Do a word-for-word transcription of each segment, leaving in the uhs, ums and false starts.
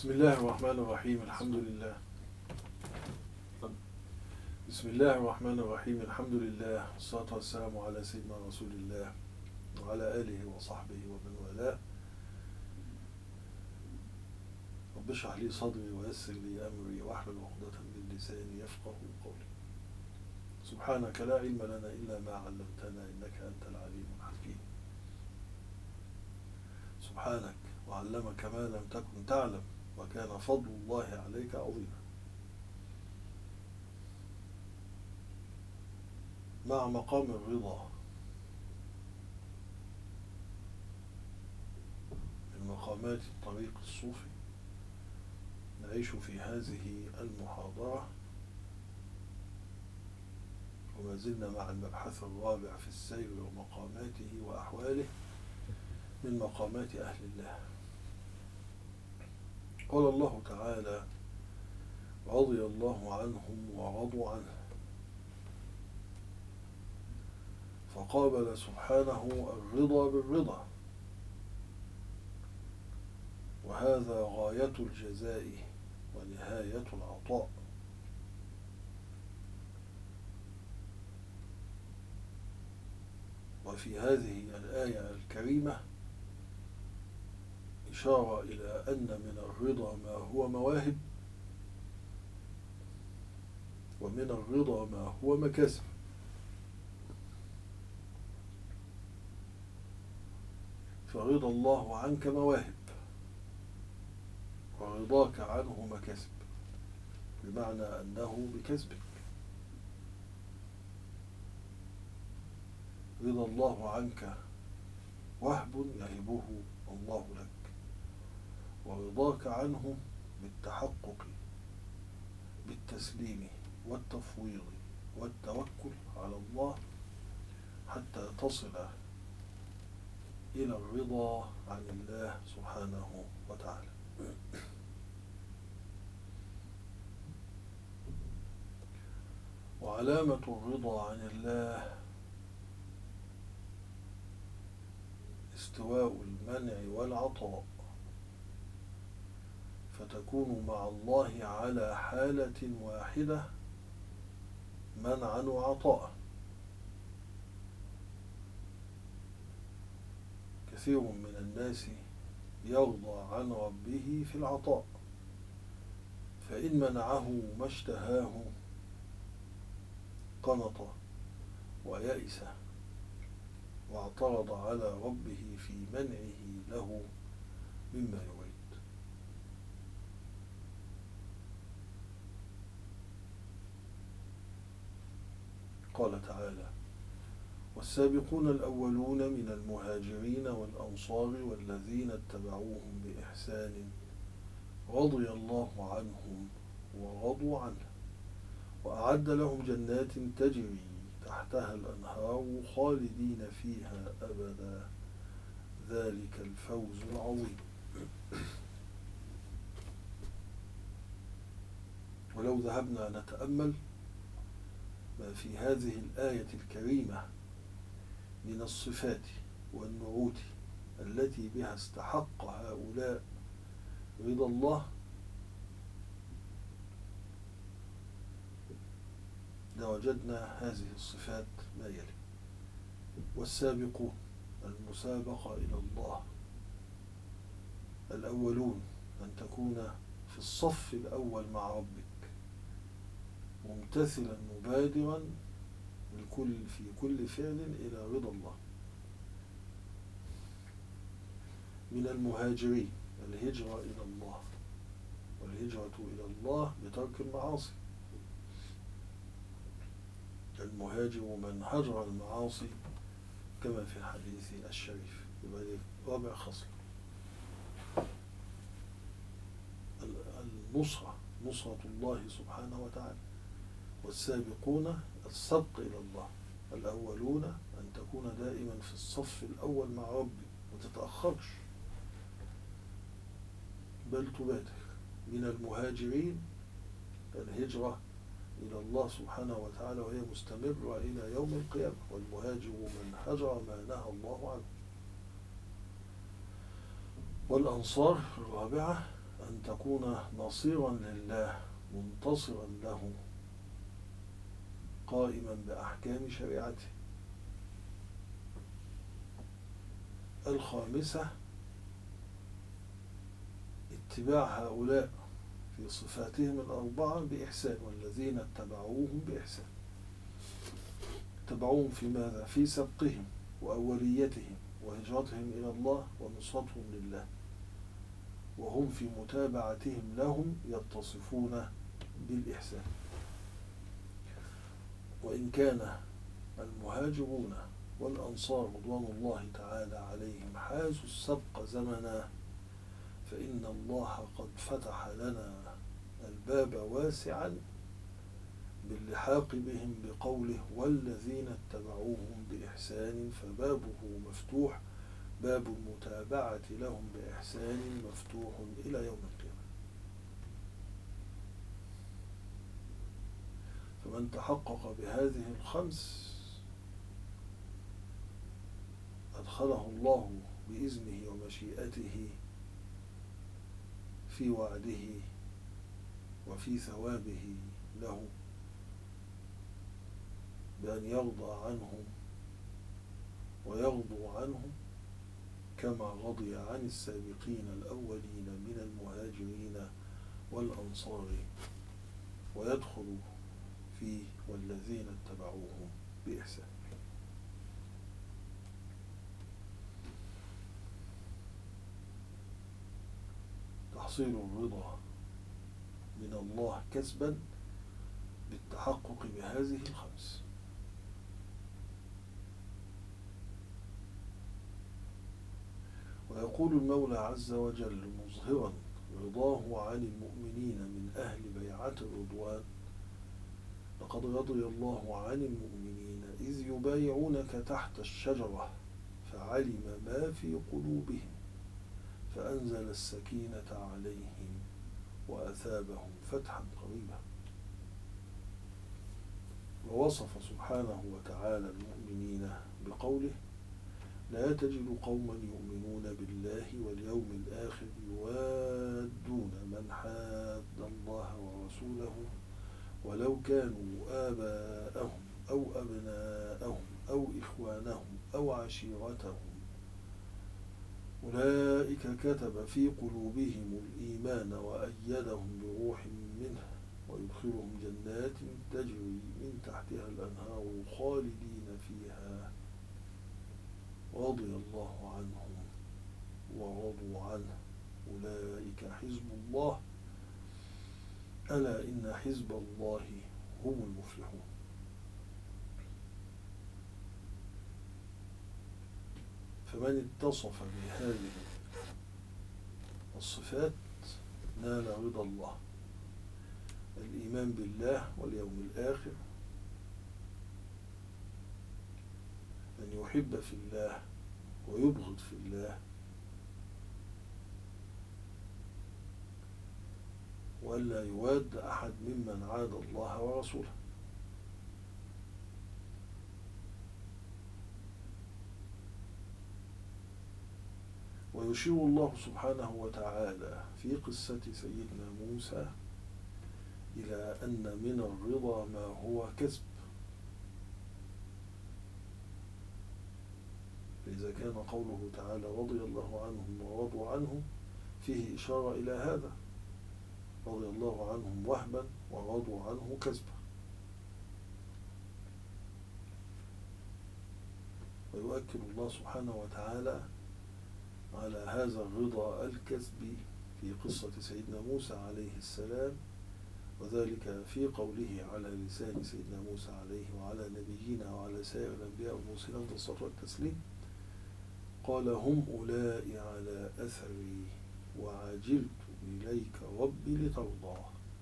بسم الله الرحمن الرحيم الحمد لله بسم الله الرحمن الرحيم الحمد لله والصلاة والسلام على سيدنا رسول الله وعلى آله وصحبه ومن والاه. رب اشرح لي صدري ويسر لي أمري واحلل عقدة من لساني يفقه قولي. سبحانك لا علم لنا إلا ما علمتنا إنك أنت العليم الحكيم. سبحانك وعلمك ما لم تكن تعلم وكان فضل الله عليك عظيما. مع مقام الرضا من مقامات الطريق الصوفي نعيش في هذه المحاضرة، وما زلنا مع المبحث الرابع في السير ومقاماته وأحواله من مقامات أهل الله. قال الله تعالى: رضي الله عنهم ورضوا عنه. فقابل سبحانه الرضا بالرضا، وهذا غاية الجزاء ونهاية العطاء. وفي هذه الآية الكريمة إشارة إلى أن من الرضا ما هو مواهب، ومن الرضا ما هو مكاسب. فرضا الله عنك مواهب، ورضاك عنه مكاسب، بمعنى أنه بكسبك. رضا الله عنك وهب يهبه الله لك، ورضاك عنه بالتحقق بالتسليم والتفويض والتوكل على الله حتى تصل إلى الرضا عن الله سبحانه وتعالى. وعلامة الرضا عن الله استواء المنع والعطاء، فتكون مع الله على حالة واحدة منعا وعطاء. كثير من الناس يرضى عن ربه في العطاء، فإن منعه ما اشتهاه قنط ويأس واعترض على ربه في منعه له مما يريد. قال تعالى: والسابقون الأولون من المهاجرين والأنصار والذين اتبعوهم بإحسان رضي الله عنهم ورضوا عنه، وأعد لهم جنات تجري تحتها الأنهار خالدين فيها أبدا، ذلك الفوز العظيم. ولو ذهبنا نتأمل ما في هذه الآية الكريمة من الصفات والنعوت التي بها استحق هؤلاء رضا الله، لوجدنا هذه الصفات ما يلي: والسابقون، المسابقة إلى الله. الأولون، أن تكون في الصف الأول مع ربك، ممتثلا مبادرا الكل في كل فعل إلى رضا الله. من المهاجرين، الهجرة إلى الله، والهجرة إلى الله بترك المعاصي. المهاجر من هجر المعاصي كما في الحديث الشريف. يبقى رابع خصل النصرة، نصرة الله سبحانه وتعالى. والسابقون السبق إلى الله. الأولون أن تكون دائما في الصف الأول مع ربك، وتتأخرش بل تبادر. من المهاجرين الهجرة إلى الله سبحانه وتعالى، وهي مستمرة إلى يوم القيامة. والمهاجر من هجر ما نهى الله عنه. والأنصار الرابعة أن تكون نصيرا لله منتصرا له قائما بأحكام شريعته. الخامسة اتباع هؤلاء في صفاتهم الأربعة بإحسان، والذين اتبعوهم بإحسان. اتبعوهم في ماذا؟ في سبقهم وأوليتهم وهجرتهم إلى الله ونصرتهم لله، وهم في متابعتهم لهم يتصفون بالإحسان. وإن كان المهاجرون والأنصار رضوان الله تعالى عليهم حازوا السبق زمنا، فإن الله قد فتح لنا الباب واسعا باللحاق بهم بقوله والذين اتبعوهم بإحسان، فبابه مفتوح، باب المتابعة لهم بإحسان مفتوح إلى يوم القيامة. فمن تحقق بهذه الخمس أدخله الله بإذنه ومشيئته في وعده وفي ثوابه له، بأن يرضى عنهم ويرضوا عنه كما رضي عن السابقين الأولين من المهاجرين والأنصار، ويدخل فيه والذين اتبعوهم بإحسان. تحصيل الرضا من الله كسبا بالتحقق بهذه الخمس. ويقول المولى عز وجل مظهرا رضاه عن المؤمنين من أهل بيعة الرضوان: لقد رضي الله عن المؤمنين إذ يبايعونك تحت الشجرة فعلم ما في قلوبهم فأنزل السكينة عليهم وأثابهم فتحا قريبا. ووصف سبحانه وتعالى المؤمنين بقوله: لا تجد قوما يؤمنون بالله واليوم الآخر يوادون من حاد الله ورسوله ولو كانوا آباءهم أو أبناءهم أو إخوانهم أو عشيرتهم أولئك كتب في قلوبهم الإيمان وأيدهم بروح منه ويدخلهم جنات تجري من تحتها الأنهار خالدين فيها رضي الله عنهم ورضوا عنه أولئك حزب الله ألا إن حزب الله هم المفلحون. فمن اتصف بهذه الصفات نال رضا الله: الإيمان بالله واليوم الآخر، أن يحب في الله ويبغض في الله، وألا يواد أحد ممن عاد الله ورسوله. ويشير الله سبحانه وتعالى في قصة سيدنا موسى إلى أن من الرضا ما هو كسب. فإذا كان قوله تعالى رضي الله عنهم ورضوا عنه فيه إشارة إلى هذا، رضي الله عنهم وهبا ورضوا عنه كسبا. ويؤكد الله سبحانه وتعالى على هذا الرضا الكسبي في قصة سيدنا موسى عليه السلام، وذلك في قوله على لسان سيدنا موسى عليه وعلى نبينا وعلى سائر الأنبياء والمرسلين أفضل الصلاة والتسليم: قال هم أولئك على أثري وعجلت إليك ربي لترضى.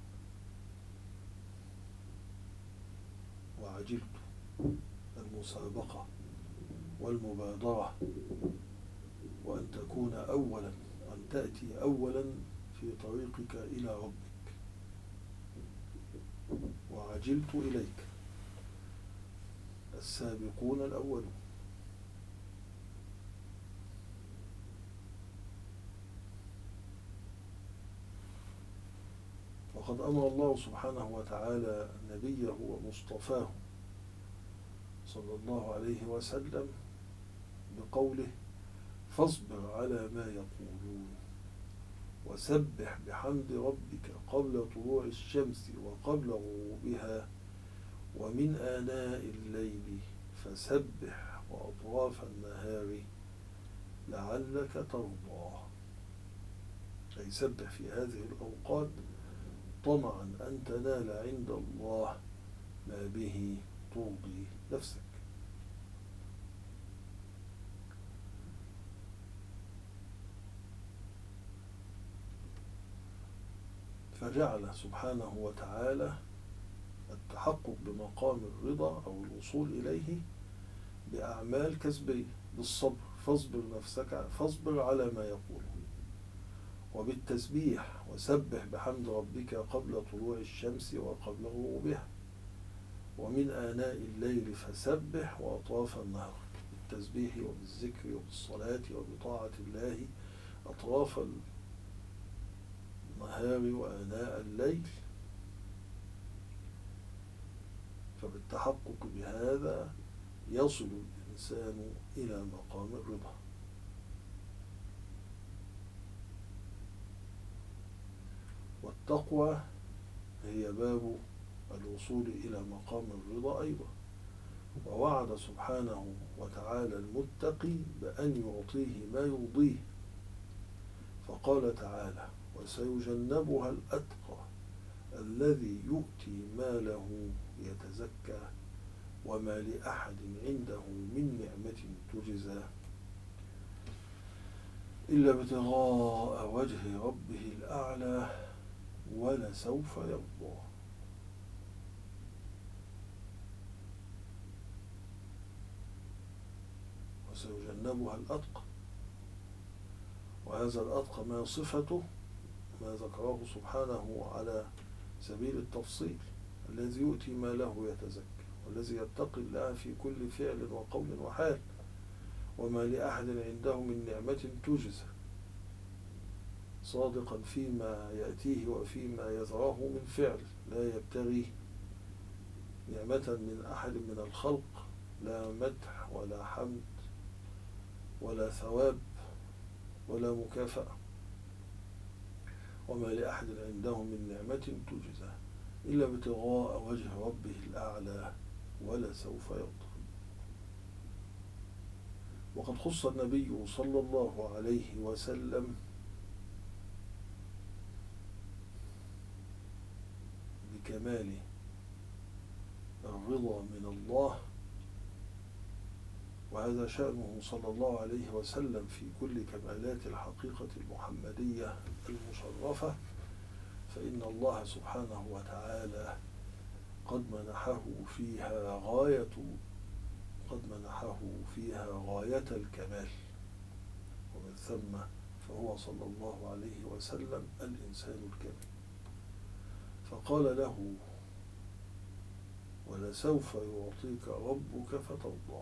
وعجلت المسابقة والمبادرة، وأن تكون أولا، أن تأتي أولا في طريقك إلى ربك. وعجلت إليك السابقون الأولون. وقد أمر الله سبحانه وتعالى نبيه ومصطفاه صلى الله عليه وسلم بقوله: فاصبر على ما يقولون وسبح بحمد ربك قبل طلوع الشمس وقبل غروبها ومن آناء الليل فسبح وأطراف النهار لعلك ترضى. أي سبح في هذه الأوقات طمعا أن تنال عند الله ما به ترضي نفسك. فجعل سبحانه وتعالى التحقق بمقام الرضا أو الوصول إليه بأعمال كسبية بالصبر. فاصبر نفسك فاصبر على ما يقولون، وبالتسبيح وسبح بحمد ربك قبل طلوع الشمس وقبل غروبها ومن آناء الليل فسبح وأطراف النهار، بالتسبيح وبالذكر وبالصلاة وبطاعة الله أطراف النهار وآناء الليل. فبالتحقق بهذا يصل الإنسان إلى مقام الرضا. والتقوى هي باب الوصول إلى مقام الرضا أيضا. ووعد سبحانه وتعالى المتقي بأن يعطيه ما يرضيه، فقال تعالى: وسيجنبها الأتقى الذي يؤتي ماله يتزكى وما لأحد عنده من نعمة تجزى إلا ابتغاء وجه ربه الأعلى ولسوف يرضى. وسيجنبها الأتقى، وهذا الأتقى ما صفته ما ذكره سبحانه على سبيل التفصيل: الذي يؤتي ماله يتزكى، والذي يتقي الله في كل فعل وقول وحال، وما لأحد عنده من نعمة تجزى، صادقا فيما يأتيه وفيما يزرعه من فعل، لا يبتغي نعمة من أحد من الخلق، لا مدح ولا حمد ولا ثواب ولا مكافأة. وما لأحد عنده من نعمة تجزى إلا ابتغاء وجه ربه الأعلى ولسوف يرضى. وقد خص النبي صلى الله عليه وسلم بكمال الرضا من الله، وهذا شأنه صلى الله عليه وسلم في كل كمالات الحقيقة المحمدية المشرفة، فإن الله سبحانه وتعالى قد منحه فيها غاية قد منحه فيها غاية الكمال، ومن ثم فهو صلى الله عليه وسلم الإنسان الكامل. فقال له: ولسوف يعطيك ربك فترضى.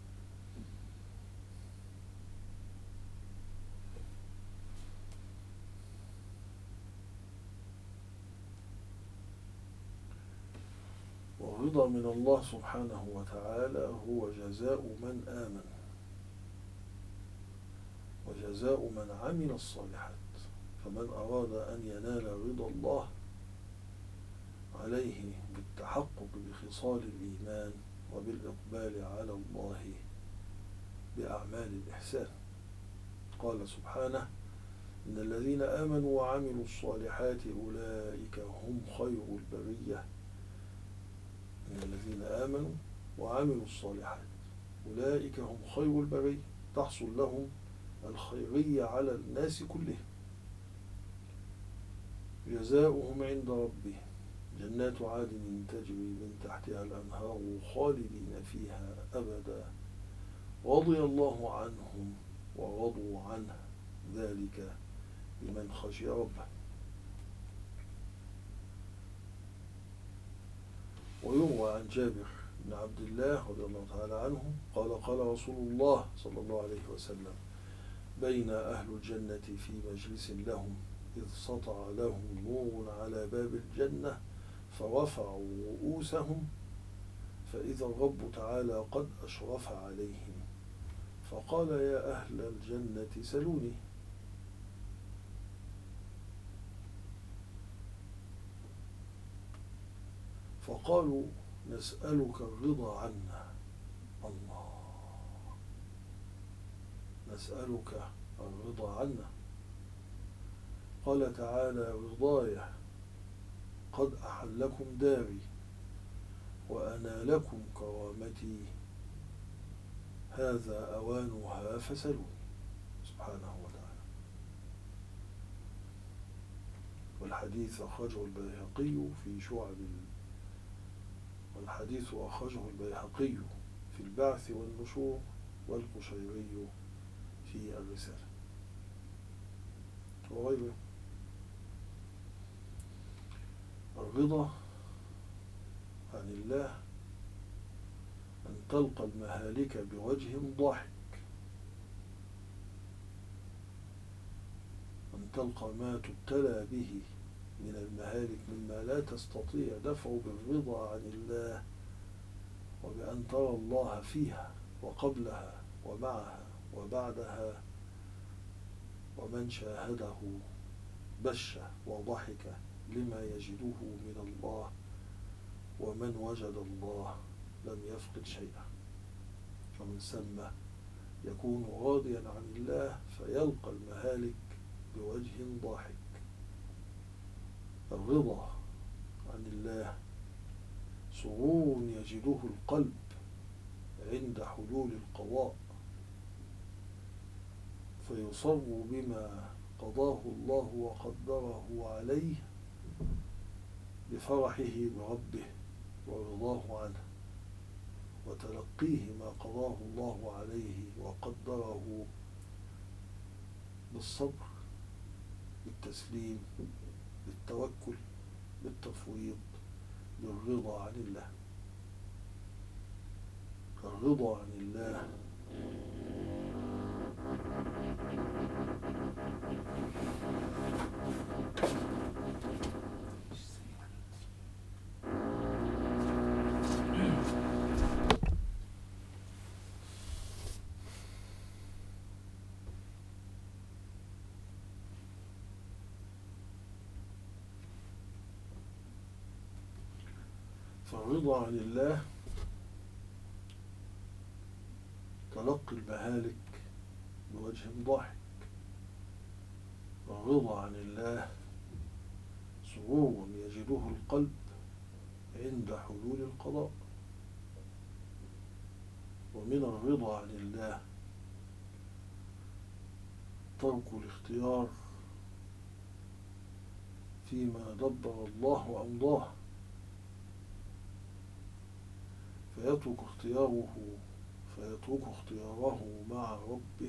والرضا من الله سبحانه وتعالى هو جزاء من آمن وجزاء من عمل الصالحات. فمن أراد أن ينال رضا الله عليه بالتحقق بخصال الإيمان وبالإقبال على الله بأعمال الإحسان. قال سبحانه: إن الذين آمنوا وعملوا الصالحات أولئك هم خير البرية. إن الذين آمنوا وعملوا الصالحات أولئك هم خير البرية، تحصل لهم الخيرية على الناس كلهم. جزاؤهم عند ربهم جنات عدن تجري من تحتها الأنهار خالدين فيها أبدا رضي الله عنهم ورضوا عنه ذلك لمن خشي ربه. ويروى عن جابر بن عبد الله رضي الله تعالى عنه قال: قال رسول الله صلى الله عليه وسلم: بين أهل الجنة في مجلس لهم إذ سطع لهم نور على باب الجنة فرفعوا رؤوسهم فإذا الرب تعالى قد أشرف عليهم فقال يا أهل الجنة سلوني. فقالوا نسألك الرضا عنا. الله، نسألك الرضا عنا. قال تعالى رضاي قد أحلكم داري وأنا لكم كرامتي هذا أوانها فسلوني. سبحانه وتعالى. والحديث أخرجه البيهقي في شعب والحديث أخرجه البيهقي في البعث والنشور والقشيري في الرسالة وغيره. الرضا عن الله أن تلقى المهالك بوجه ضاحك، أن تلقى ما تبتلى به من المهالك مما لا تستطيع دفعه بالرضا عن الله، وبأن ترى الله فيها وقبلها ومعها وبعدها، ومن شاهده بش وضحك لما يجده من الله، ومن وجد الله لم يفقد شيئا. فمن ثم يكون راضيا عن الله فيلقى المهالك بوجه ضاحك. الرضا عن الله سرور يجده القلب عند حلول القضاء فيصر بما قضاه الله وقدره عليه بفرحه بربه ورضاه عنه، وتلقيه ما قضاه الله عليه وقدره بالصبر، بالتسليم، بالتوكل، بالتفويض، بالرضا عن الله. الرضا عن الله فالرضا عن الله تلقي المهالك بوجه ضاحك. الرضا عن الله سرور يجده القلب عند حلول القضاء. ومن الرضا عن الله ترك الاختيار فيما دبر الله وأمضاه، فيترك اختياره فيترك اختياره مع ربه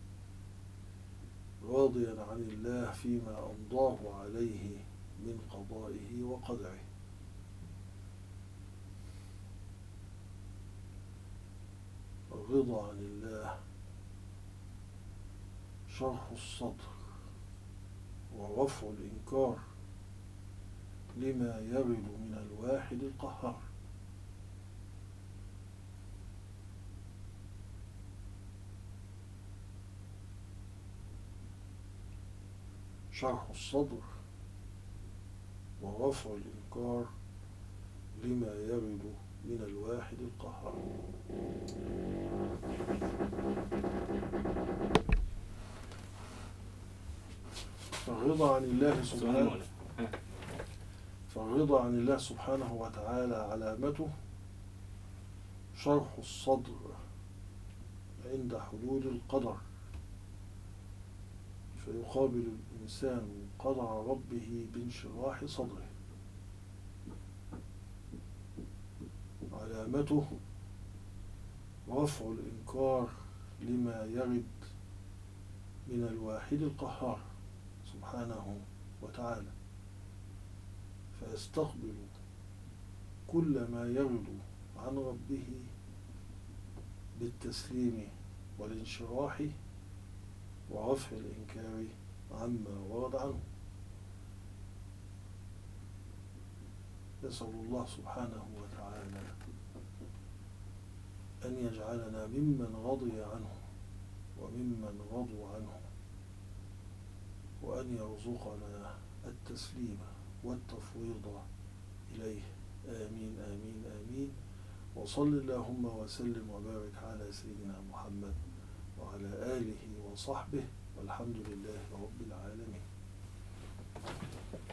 راضيا عن الله فيما أمضاه عليه من قضائه وقدره. الرضا عن الله شرح الصدر ورفع الإنكار لما يرد من الواحد القهار. شرح الصدر ورفع الإنكار لما يرد من الواحد القهار. فالرضا عن الله سبحانه فالرضا عن الله سبحانه وتعالى علامته شرح الصدر عند حلول القدر، فيقابل الإنسان قدر ربه بانشراح صدره. علامته رفع الإنكار لما يرد من الواحد القهار سبحانه وتعالى، فيستقبل كل ما يرد عن ربه بالتسليم والانشراح ورفع الإنكار عما ورد عنه. نسأل الله سبحانه وتعالى أن يجعلنا ممن رضي عنه وممن رضوا عنه، وأن يرزقنا التسليم والتفويض إليه. آمين آمين آمين. وصل اللهم وسلم وبارك على سيدنا محمد وعلى آله وصحبه، والحمد لله رب العالمين.